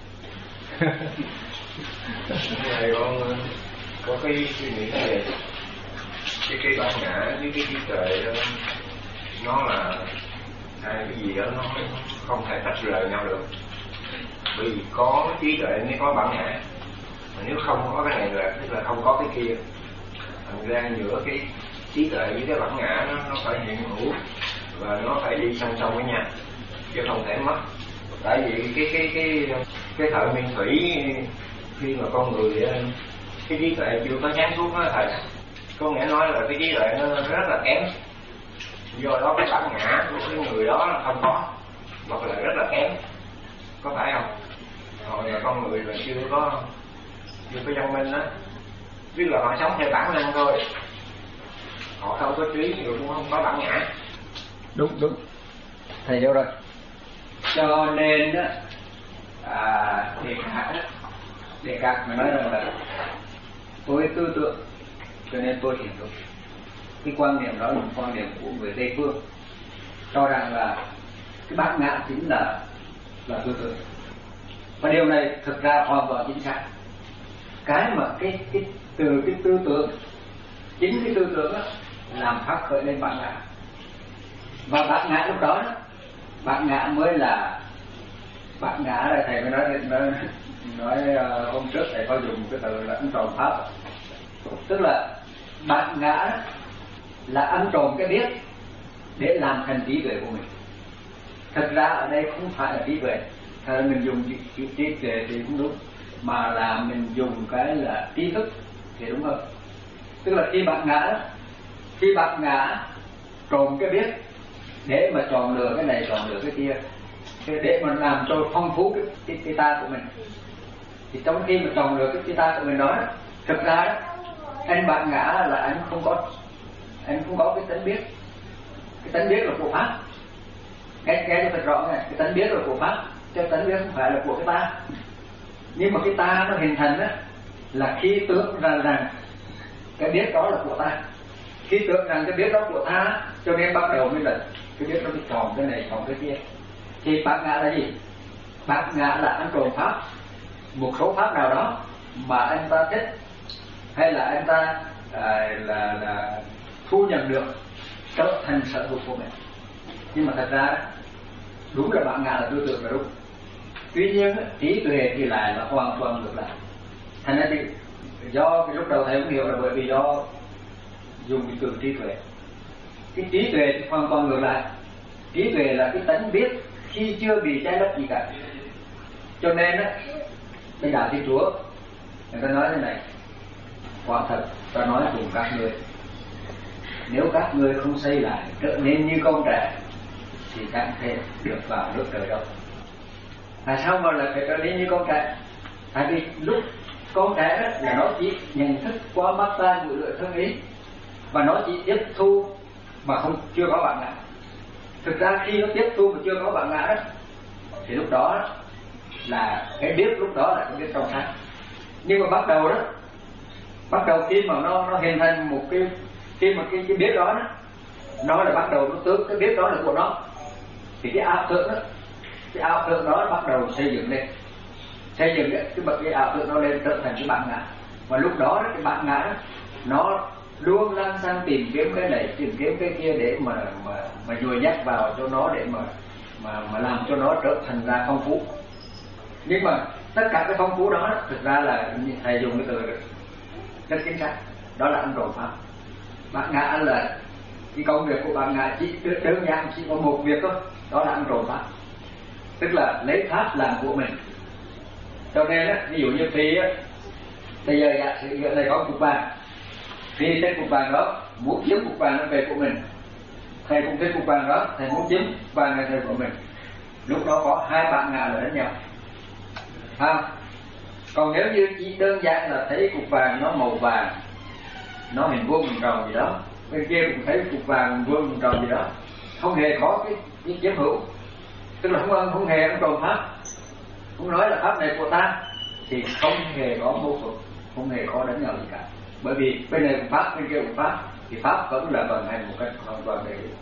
Thầy con có cái suy nghĩ về cái cái bản ngã với cái trí tuệ đó, nó là hai cái gì đó nó không thể tách rời nhau được, bởi vì có trí tuệ mới có bản ngã, mà nếu không có cái này là tức là không có cái kia. Thành ra giữa cái trí tuệ với cái bản ngã nó, nó phải hiện hữu và nó phải đi song song với nhau chứ không thể mất. Tại vì cái cái cái cái thời nguyên thủy khi mà con người cái trí tuệ chưa có sáng suốt đó thầy, có nghĩa nói là cái trí tuệ nó rất là kém, do đó cái bản ngã của cái người đó không có hoặc là rất là kém, có phải không? Hồi là con người là chưa có chưa có văn minh đó, biết là họ sống theo bản năng thôi, họ không có trí rồi cũng không có bản ngã.
Đúng đúng, thầy hiểu rồi. Cho nên đó à, đề Cát đó, đề Cát mà nói rằng là tôi tư tưởng cho nên tôi hiểu được. Cái quan niệm đó là một quan niệm của người Tây phương, cho rằng là cái bản ngã chính là là tư tưởng, và điều này thực ra hoàn toàn chính xác. Cái mà cái cái từ cái tư tưởng, chính cái tư tưởng đó làm phát khởi lên bản ngã, và bản ngã lúc đó, đó bản ngã mới là bản ngã là thầy mới nói nói nói uh, hôm trước thầy có dùng cái từ là ăn trộm pháp, tức là bản ngã là ăn trộm cái biết để làm thành trí tuệ của mình. Thật ra ở đây không phải là trí tuệ, thật ra mình dùng trí, trí tuệ thì cũng đúng, mà là mình dùng cái là trí thức thì đúng hơn. Tức là khi bản ngã khi bản ngã trộm cái biết để mà chọn lựa cái này chọn lựa cái kia, để mà làm cho phong phú cái, cái, cái ta của mình, thì trong khi mà chọn lựa cái, cái ta của mình đó, thực ra đó, anh bản ngã là anh không có anh không có cái tánh biết. Cái tánh biết là của pháp, cái cái cho thật rõ này, cái tánh biết là của pháp, chứ tánh biết không phải là của cái ta. Nhưng mà cái ta nó hình thành đó là khi tưởng rằng rằng cái biết đó là của ta, khi tưởng rằng cái biết đó của ta, cho nên bắt đầu mới là cái biết nó bị chọn cái này chọn cái kia. Thì bản ngã là gì? Bản ngã là ăn trộm pháp, một số pháp nào đó mà anh ta thích hay là anh ta à, là là thu nhận được trở thành sở hữu của mình. Nhưng mà thật ra đúng là bản ngã là tư tưởng là đúng, tuy nhiên trí tuệ thì lại là hoàn toàn ngược lại. Thành ra thì do cái lúc đầu thầy cũng hiểu là bởi vì do dùng cái từ trí tuệ, cái trí tuệ thì hoàn toàn ngược lại. Trí tuệ là cái tánh biết khi chưa bị trái lấp gì cả. Cho nên á, cái đạo Thiên Chúa người ta nói thế này: quả thật ta nói cùng các ngươi, nếu các ngươi không xây lại trở nên như con trẻ thì chẳng thể được vào nước trời đâu. Tại sao mà lại phải trở nên như con trẻ? Tại vì lúc con trẻ đó là nó chỉ nhận thức qua mắt tai mũi lưỡi thân ý, và nó chỉ tiếp thu mà không chưa có bản ngã. Thực ra khi nó tiếp thu mà chưa có bản ngã đó, thì lúc đó là cái biết, lúc đó là cái biết trong sáng. Nhưng mà bắt đầu đó, bắt đầu khi mà nó nó hình thành một cái khi mà cái cái biết đó, đó nó là bắt đầu nó tưởng cái biết đó là của nó, thì cái ảo tưởng đó, cái ảo tưởng đó bắt đầu xây dựng lên, xây dựng cái cái bậc cái ảo tưởng nó lên trở thành cái bản ngã. Và lúc đó, đó cái bản ngã đó, nó luôn lang sang tìm kiếm cái này tìm kiếm cái kia để mà mà mà dùi dắt vào cho nó, để mà mà mà làm cho nó trở thành ra phong phú. Nhưng mà tất cả cái phong phú đó thực ra là thầy dùng cái từ rất chính xác, đó là ăn trộm pháp. Bản ngã là cái công việc của bản ngã chỉ đơn giản chỉ có một việc thôi, đó là ăn trộm pháp, tức là lấy pháp làm của mình. Cho nên á, ví dụ như Phi á, bây giờ giả sử hiện này có cục vàng, Phi thích cục vàng đó, muốn chiếm cục vàng nó về của mình, thầy cũng thích cục vàng đó, thầy muốn chiếm vàng này về của mình. Lúc đó có hai bản ngã là đánh nhau, không? Còn nếu như chỉ đơn giản là thấy cục vàng nó màu vàng, nó hình vuông hình tròn gì đó, bên kia cũng thấy cục vàng vuông hình tròn gì đó, không hề có cái, cái chiếm hữu, tức là không không hề ăn trộm pháp, không nói là pháp này của ta, thì không hề có mâu thuẫn, không hề có đánh nhau gì cả. Bởi vì bên này cũng pháp, bên kia cũng pháp, thì pháp vẫn là vận hành một cách hoàn toàn đầy đủ.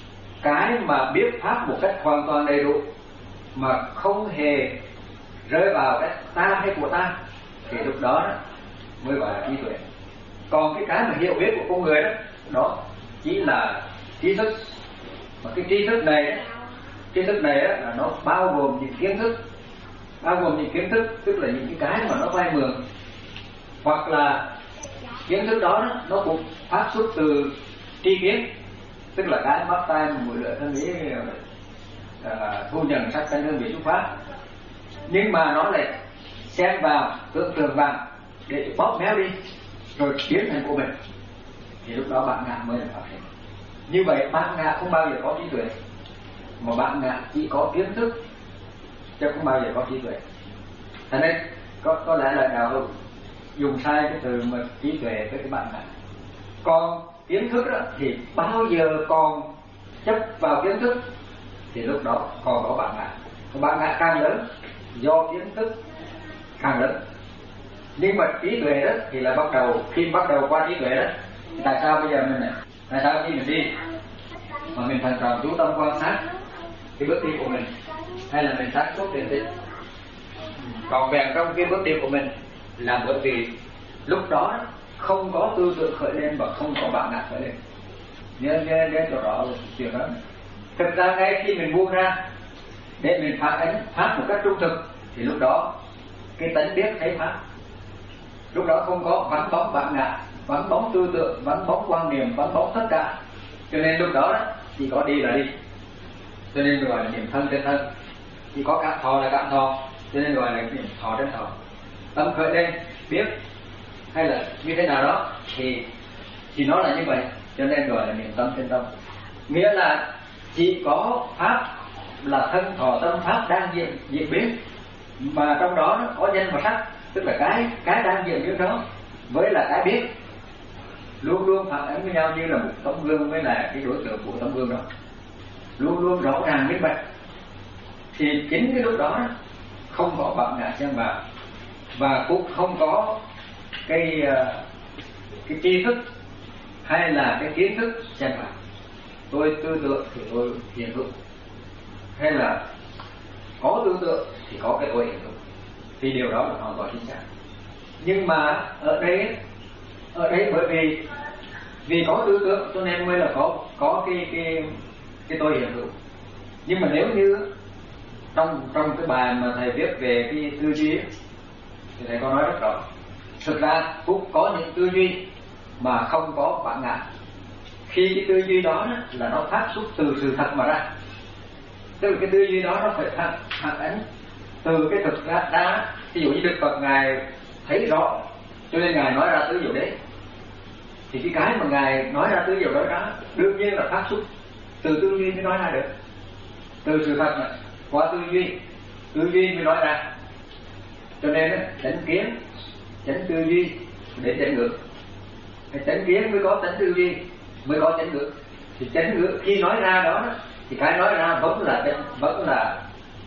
Cái mà biết pháp một cách hoàn toàn đầy đủ mà không hề rơi vào cái ta hay của ta, thì lúc đó, đó mới gọi là trí tuệ. Còn cái cái mà hiểu biết của con người đó, đó chỉ là trí thức. Mà cái trí thức này đó, Kiến thức này á, là nó bao gồm những kiến thức, bao gồm những kiến thức tức là những cái mà nó vay mượn, hoặc là kiến thức đó nó cũng phát xuất từ tri kiến, tức là cái mắt tai mũi lưỡi thân ý uh, thu nhận sắc thanh hương vị xúc pháp, nhưng mà nó lại xem vào tưởng tượng vào để bóp méo đi rồi biến thành của mình, thì lúc đó bạn ngã mới là phát hiện. Như vậy bạn ngã không bao giờ có trí tuệ, mà bạn ngã chỉ có kiến thức chứ không bao giờ có trí tuệ. Thành nên có có lẽ là đạo hữu dùng sai cái từ mà trí tuệ với cái bạn ngã. Còn kiến thức đó thì bao giờ còn chấp vào kiến thức thì lúc đó còn có bạn ngã. Bạn ngã càng lớn do kiến thức càng lớn. Nhưng mà trí tuệ đó thì là bắt đầu, khi bắt đầu qua trí tuệ đó, tại sao bây giờ mình này, tại sao khi mình đi mà mình thành trọng chú tâm quan sát cái bước đi của mình, hay là mình sáng suốt tiền tĩnh còn vẹn trong cái bước đi của mình, là bởi vì lúc đó không có tư tưởng khởi lên và không có bạn ngã khởi lên. Nhớ nhớ nhớ chỗ đó chuyện đó. Thực ra ngay khi mình buông ra để mình phản ánh pháp một cách trung thực thì lúc đó cái tánh biết thấy pháp, lúc đó không có vắng bóng bạn ngã, vắng bóng tư tưởng, vắng bóng quan niệm, vắng bóng tất cả. Cho nên lúc đó, đó chỉ có đi là đi, cho nên gọi là niệm thân trên thân. Chỉ có cảm thọ là cảm thọ, cho nên gọi là niệm thọ trên thọ. Tâm khởi lên biết hay là như thế nào đó thì thì nó là như vậy, cho nên gọi là niệm tâm trên tâm. Nghĩa là chỉ có pháp là thân thọ tâm pháp đang diễn diễn biến, mà trong đó nó có danh và sắc, tức là cái cái đang diễn biến đó với là cái biết luôn luôn phản ứng với nhau như là một tấm gương với là cái đối tượng của tấm gương đó, luôn luôn rõ ràng minh bạch. Thì chính cái lúc đó không có bạn ngã xem vào, và cũng không có cái cái tri thức hay là cái kiến thức xem vào. Tôi tư tưởng thì tôi hiện hữu, hay là có tư tưởng thì có cái tôi hiện hữu, thì điều đó là hoàn toàn chính xác. Nhưng mà ở đây ở đây bởi vì vì có tư tưởng cho nên mới là có có cái cái cái tôi hiện hữu. Nhưng mà nếu như trong trong cái bài mà thầy viết về cái tư duy thì thầy có nói rất rõ, thực ra cũng có những tư duy mà không có bạn ngã. Khi cái tư duy đó là nó phát xuất từ sự thật mà ra, tức là cái tư duy đó nó phải phản phản ánh từ cái thực ra ra. Ví dụ như Đức Phật ngài thấy rõ cho nên ngài nói ra tứ diệu đế, thì cái cái mà ngài nói ra tứ diệu đó đó đương nhiên là phát xuất từ tư duy mới nói ra được, từ sự thật này qua tư duy, tư duy mới nói ra. Cho nên chánh kiến, chánh tư duy để chánh ngữ, chánh kiến mới có chánh tư duy, mới có chánh ngữ. Thì chánh ngữ khi nói ra đó thì cái nói ra vẫn là vẫn là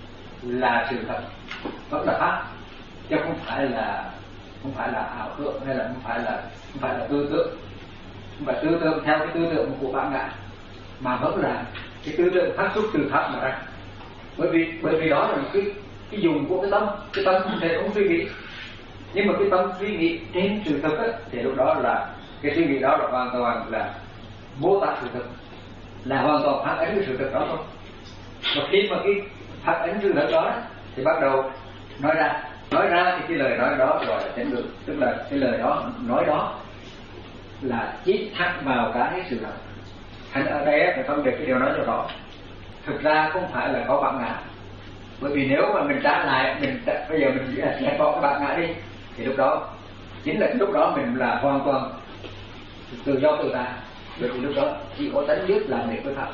là sự thật, vẫn là pháp, chứ không phải là không phải là ảo tưởng, hay là không phải là không phải là tư tưởng, không phải tư tưởng theo cái tư tưởng của bạn ngã, mà vẫn là cái tư tưởng phát xuất từ pháp mà ra. Bởi vì bởi vì đó là một cái cái dùng của cái tâm, cái tâm không thể không suy nghĩ, nhưng mà cái tâm suy nghĩ trên sự thực ấy, thì lúc đó là cái suy nghĩ đó là hoàn toàn là mô tả sự thực, là hoàn toàn phản ánh cái sự thực đó thôi. Và khi mà cái phản ánh sự thực đó thì bắt đầu nói ra, nói ra thì cái lời nói đó gọi là chánh ngữ, tức là cái lời đó nói đó là chỉ thẳng vào cái sự thật. Thành ở đây phải phân biệt cái điều đó cho rõ. Thực ra không phải là có bạn ngã, bởi vì nếu mà mình trả lại, mình bây giờ mình sẽ có cái bạn ngã đi, thì lúc đó chính là lúc đó mình là hoàn toàn tự do tự tại, bởi vì lúc đó chỉ có tánh biết làm việc với pháp.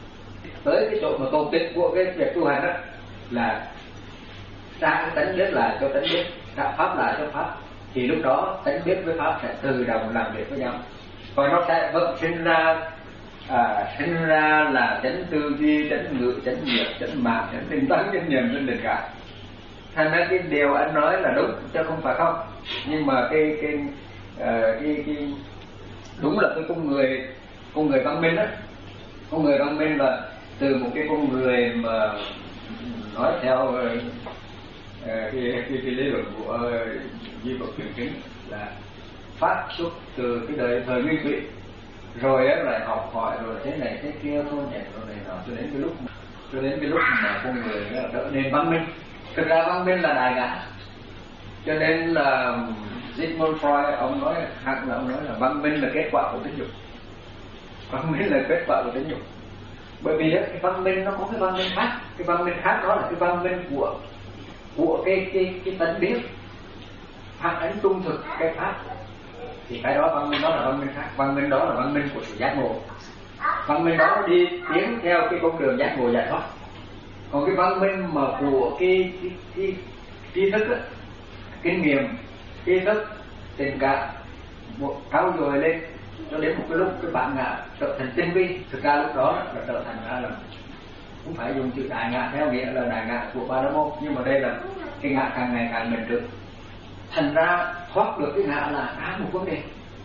Tới cái chỗ mà tôn tịch của cái việc tu hành đó là trả cái tánh biết lại cho tánh biết, trả pháp lại cho pháp, thì lúc đó tánh biết với pháp sẽ tự động làm việc với nhau, và nó sẽ vẫn sinh ra à, sinh ra là chánh tư duy, chánh ngữ, chánh nghiệp, chánh mạng, chánh tinh tấn, chánh niệm, chánh định cả. Thành ra cái điều anh nói là đúng chứ không phải không, nhưng mà cái cái uh, cái, cái đúng là cái con người con người văn minh đó, con người văn minh là từ một cái con người mà nói theo uh, cái, cái, cái lý luận của uh, Di Phật truyền kính là phát xuất từ cái đời thời nguyên thủy, rồi ấy lại học hỏi rồi thế này thế kia thôi nhảy rồi này nọ cho đến cái lúc cho đến cái lúc mà con người trở nên văn minh. Thực ra văn minh là đại ngã, cho nên là Sigmund Freud ông nói, hoặc là ông nói là văn minh là kết quả của tính dục. Văn minh là kết quả của tính dục. Bởi vì cái văn minh nó có cái văn minh khác, cái văn minh khác đó là cái văn minh của của cái cái cái tánh biết, phản ánh trung thực cái pháp. Thì cái đó văn minh đó là văn minh khác, văn minh đó là văn minh của sự giác ngộ. Văn minh đó đi tiến theo cái con đường giác ngộ giải thoát. Còn cái văn minh mà của cái cái cái tri thức á, kinh nghiệm, tri thức, tình cảm một trau dồi lên cho đến một cái lúc cái bản ngã trở thành tinh vi. Thực ra lúc đó là trở thành ra là cũng phải dùng chữ đại ngã theo nghĩa là đại ngã của Ba La Môn, nhưng mà đây là cái ngã càng ngày càng bền trực. Thành ra thoát được cái ngã là cả một vấn đề,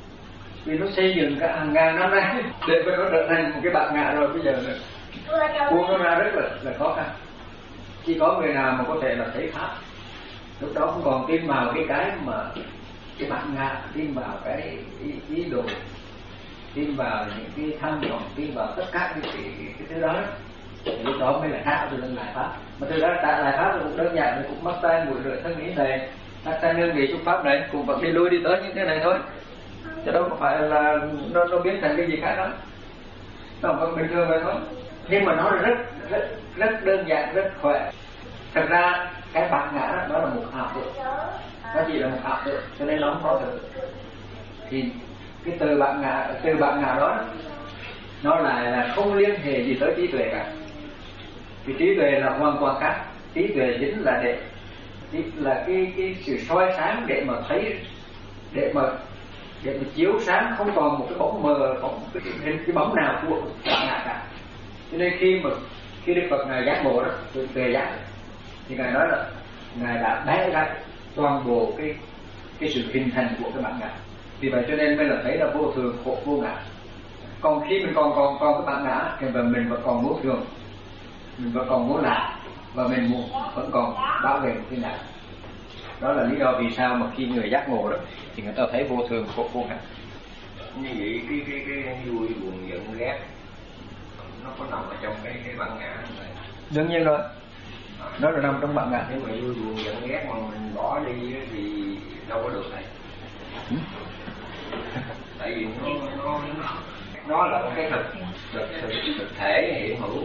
vì nó xây dựng cả hàng ngàn năm nay để mà nó trở thành một cái bản ngã rồi, bây giờ là buông nó ra rất là, là khó khăn. Chỉ có người nào mà có thể là thấy pháp, lúc đó không còn tin vào cái cái mà cái bản ngã, tin vào cái ý, ý đồ, tin vào những cái tham vọng, tin vào tất cả những cái, cái, cái thứ đó, thì lúc đó mới là tạo được lại pháp. Mà từ đó tạo lại pháp là cũng đơn giản, cũng mất tay mũi lưỡi thân ý này, tất cả nương vị xuất pháp này cũng vẫn đi lui đi tới những cái này thôi, chứ đâu có phải là nó nó biến thành cái gì khác đó, nó vẫn bình thường vậy thôi. Nhưng mà nó rất rất rất đơn giản, rất khỏe. Thật ra cái bản ngã đó, đó là một ảo tưởng, nó chỉ là một ảo tưởng, cho nên nó không có thực. Thì cái từ bản ngã, từ bản ngã đó nó lại là không liên hệ gì tới trí tuệ cả. Vì trí tuệ là hoàn toàn khác. Trí tuệ chính là để là cái cái sự soi sáng để mà thấy, để mà để mà chiếu sáng, không còn một cái bóng mờ, bóng cái hình cái bóng nào của bản ngã cả. Cho nên khi mà khi Đức Phật ngài giác ngộ đó, từ tuệ giác, thì ngài nói là ngài đã bẻ ra toàn bộ cái cái sự hình thành của cái bản ngã. Vì vậy cho nên mới là thấy là vô thường, khổ, vô ngã. Còn khi mình còn còn còn cái bản ngã thì mình vẫn còn muốn thường, mình vẫn còn muốn lạc, và mình muốn vẫn còn bảo vệ một cái ngã. Đó là lý do vì sao mà khi người giác ngộ đó thì người ta thấy vô thường, khổ, vô ngã.
Như vậy cái cái cái vui buồn giận ghét nó có nằm ở trong cái cái bản ngã này.
Đương nhiên rồi, nó là nằm trong bản ngã.
Nếu mà vui buồn giận ghét mà mình bỏ đi thì đâu có được này. Ừ? Tại vì nó nó nó, nó là một cái thực thực thực, thực thể hiện hữu,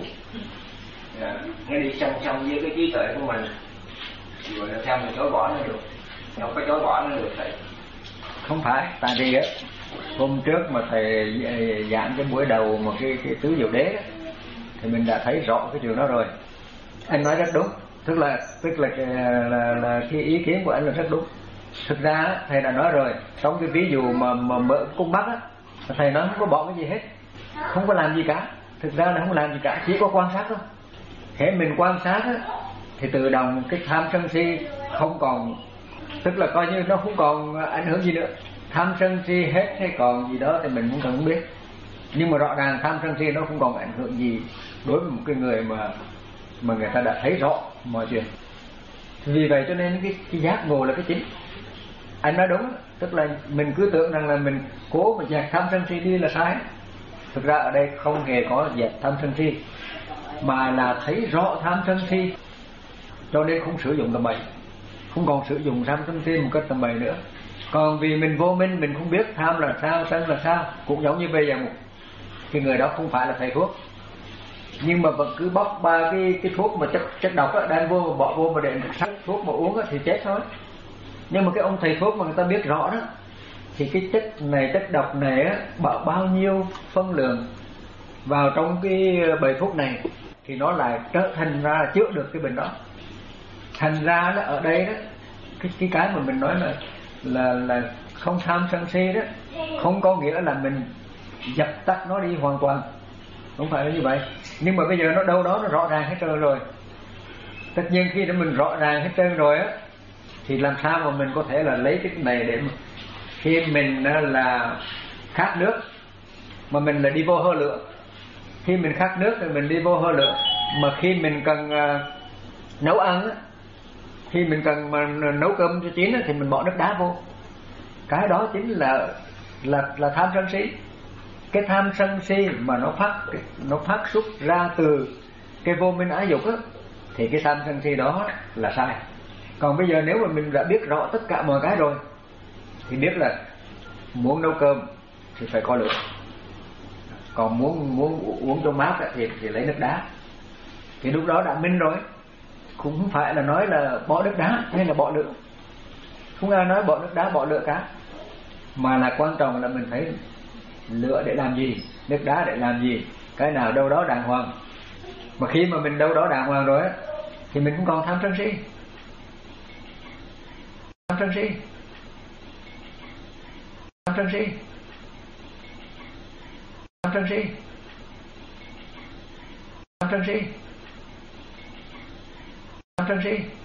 yeah. Nó đi song song với cái trí tuệ của mình, rồi làm sao mình chối bỏ nó được? Không có chối bỏ nó được thầy.
Không phải, tại vì á hôm trước mà thầy giảng cái buổi đầu mà cái cái tứ diệu đế đó, thì mình đã thấy rõ cái điều đó rồi. Anh nói rất đúng, tức là tức là là, là, là cái ý kiến của anh là rất đúng. Thực ra thầy đã nói rồi, trong cái ví dụ mà mà mở cung bắc á, thầy nói không có bỏ cái gì hết, không có làm gì cả. Thực ra là không làm gì cả, chỉ có quan sát thôi. Thế mình quan sát á, thì tự động cái tham sân si không còn, tức là coi như nó không còn ảnh hưởng gì nữa. Tham sân si hết hay còn gì đó thì mình cũng cần biết. Nhưng mà rõ ràng tham sân si nó không còn ảnh hưởng gì đối với một cái người mà mà người ta đã thấy rõ mọi chuyện. Vì vậy cho nên cái, cái giác ngộ là cái chính. Anh nói đúng, tức là mình cứ tưởng rằng là mình cố mà dẹp tham sân si đi là sai. Thực ra ở đây không hề có dẹp tham sân si, mà là thấy rõ tham sân si, cho nên không sử dụng tầm bậy, không còn sử dụng tham sân si một cách tầm bậy nữa. Còn vì mình vô minh, mình không biết tham là sao, sân là sao, cũng giống như bây giờ một cái người đó không phải là thầy thuốc, nhưng mà vẫn cứ bóc ba cái cái thuốc mà chất chất độc á, đang vô mà bỏ vô mà để sắc thuốc mà uống á, thì chết thôi. Nhưng mà cái ông thầy thuốc mà người ta biết rõ đó, thì cái chất này, chất độc này á, bao bao nhiêu phân lượng vào trong cái bài thuốc này thì nó lại trở thành ra chữa được cái bệnh đó. Thành ra đó, ở đây đó, cái cái cái mà mình nói là là là không tham sân si đó, không có nghĩa là mình dập tắt nó đi hoàn toàn, không phải là như vậy. Nhưng mà bây giờ nó đâu đó nó rõ ràng hết trơn rồi. Tất nhiên khi đó mình rõ ràng hết trơn rồi á, thì làm sao mà mình có thể là lấy cái này để mà khi mình là khát nước mà mình là đi vô hơ lửa, khi mình khát nước thì mình đi vô hơ lửa, mà khi mình cần uh, nấu ăn á, khi mình cần mà nấu cơm cho chín á, thì mình bỏ nước đá vô. Cái đó chính là là là tham sân si. Cái tham sân si mà nó phát nó phát xuất ra từ cái vô minh ái dục á, thì cái tham sân si đó là sai. Còn bây giờ nếu mà mình đã biết rõ tất cả mọi cái rồi thì biết là muốn nấu cơm thì phải có lửa, còn muốn muốn uống cho mát thì thì lấy nước đá. Thì lúc đó đã minh rồi, cũng không phải là nói là bỏ nước đá hay là bỏ lửa, không ai nói bỏ nước đá bỏ lửa cả, mà là quan trọng là mình thấy lửa để làm gì, nước đá để làm gì, cái nào đâu đó đàng hoàng. Mà khi mà mình đâu đó đàng hoàng rồi á thì mình cũng còn tham sân si. Tham sân si. Tham sân si. Tham sân si. Tham sân si. Tham sân si.